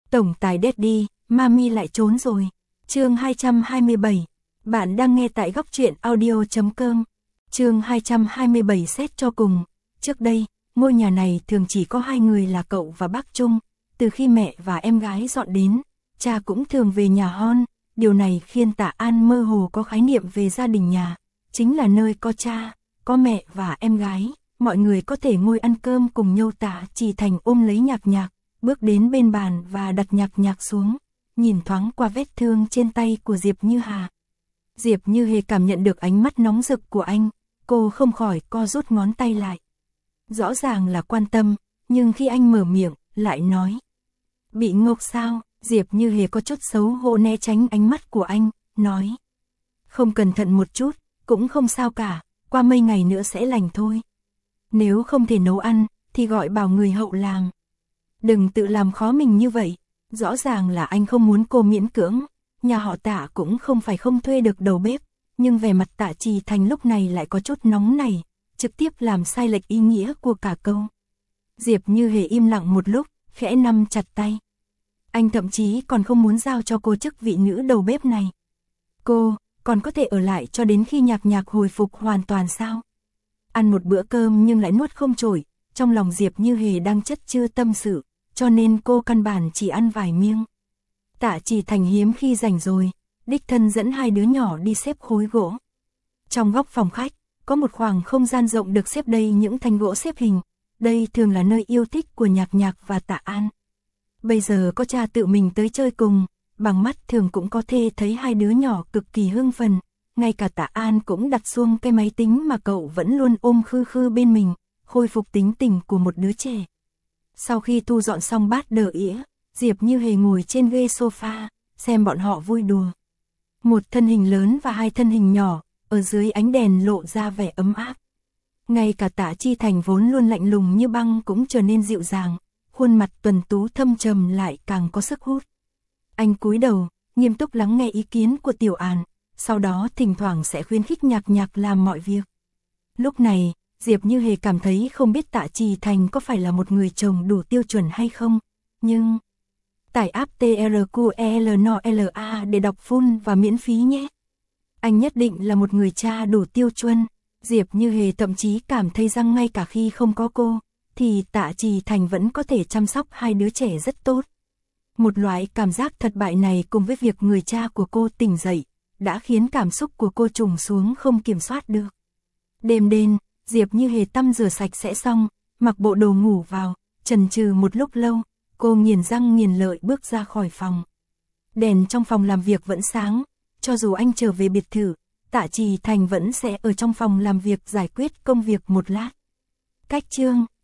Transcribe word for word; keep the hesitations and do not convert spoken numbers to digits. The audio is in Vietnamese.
Tổng tài Daddy, Mami lại trốn rồi. Chương hai trăm hai mươi bảy. Bạn đang nghe tại góc truyện audio chấm com. Chương hai trăm hai mươi bảy xét cho cùng. Trước đây, ngôi nhà này thường chỉ có hai người là cậu và bác Trung. Từ khi mẹ và em gái dọn đến, cha cũng thường về nhà Hon. Điều này khiến Tạ An mơ hồ có khái niệm về gia đình nhà. Chính là nơi có cha, có mẹ và em gái. Mọi người có thể ngồi ăn cơm cùng nhau. Tạ Chỉ Thành ôm lấy Nhạc Nhạc, bước đến bên bàn và đặt Nhạc Nhạc xuống, nhìn thoáng qua vết thương trên tay của Diệp Như Hà. Diệp Như Hề cảm nhận được ánh mắt nóng rực của anh, cô không khỏi co rút ngón tay lại. Rõ ràng là quan tâm, nhưng khi anh mở miệng, lại nói: "Bị ngốc sao?" Diệp Như Hề có chút xấu hổ né tránh ánh mắt của anh, nói: "Không cẩn thận một chút, cũng không sao cả, qua mấy ngày nữa sẽ lành thôi. Nếu không thể nấu ăn, thì gọi bảo người hậu làm. Đừng tự làm khó mình như vậy." Rõ ràng là anh không muốn cô miễn cưỡng, nhà họ Tạ cũng không phải không thuê được đầu bếp, nhưng vẻ mặt Tạ Chỉ Thành lúc này lại có chút nóng nảy, trực tiếp làm sai lệch ý nghĩa của cả câu. Diệp Như Hề im lặng một lúc, khẽ nắm chặt tay. Anh thậm chí còn không muốn giao cho cô chức vị nữ đầu bếp này. Cô còn có thể ở lại cho đến khi Nhạc Nhạc hồi phục hoàn toàn sao? Ăn một bữa cơm nhưng lại nuốt không trôi, trong lòng Diệp Như Hề đang chất chứa tâm sự, cho nên cô căn bản chỉ ăn vài miếng. Tạ Chỉ Thành hiếm khi rảnh rồi, đích thân dẫn hai đứa nhỏ đi xếp khối gỗ. Trong góc phòng khách, có một khoảng không gian rộng được xếp đầy những thanh gỗ xếp hình, đây thường là nơi yêu thích của Nhạc Nhạc và Tạ An. Bây giờ có cha tự mình tới chơi cùng, bằng mắt thường cũng có thể thấy hai đứa nhỏ cực kỳ hưng phấn, ngay cả Tạ An cũng đặt xuống cái máy tính mà cậu vẫn luôn ôm khư khư bên mình, khôi phục tính tình của một đứa trẻ. Sau khi thu dọn xong bát đỡ ĩa, Diệp Như Hề ngồi trên ghế sofa, xem bọn họ vui đùa. Một thân hình lớn và hai thân hình nhỏ, ở dưới ánh đèn lộ ra vẻ ấm áp. Ngay cả Tạ Chi Thành vốn luôn lạnh lùng như băng cũng trở nên dịu dàng, khuôn mặt tuấn tú thâm trầm lại càng có sức hút. Anh cúi đầu, nghiêm túc lắng nghe ý kiến của Tiểu An, sau đó thỉnh thoảng sẽ khuyến khích Nhạc Nhạc làm mọi việc. Lúc này, Diệp Như Hề cảm thấy không biết Tạ Chỉ Thành có phải là một người chồng đủ tiêu chuẩn hay không, nhưng... Tải app tê rờ quy e lờ en lờ a để đọc full và miễn phí nhé. Anh nhất định là một người cha đủ tiêu chuẩn. Diệp Như Hề thậm chí cảm thấy rằng ngay cả khi không có cô, thì Tạ Chỉ Thành vẫn có thể chăm sóc hai đứa trẻ rất tốt. Một loại cảm giác thất bại này cùng với việc người cha của cô tỉnh dậy, đã khiến cảm xúc của cô trùng xuống không kiểm soát được. Đêm đen, Diệp Như Hề tắm rửa sạch sẽ xong, mặc bộ đồ ngủ vào, chần chừ một lúc lâu, cô nghiền răng nghiền lợi bước ra khỏi phòng. Đèn trong phòng làm việc vẫn sáng, cho dù anh trở về biệt thự, Tạ Chỉ Thành vẫn sẽ ở trong phòng làm việc giải quyết công việc một lát. Cách chương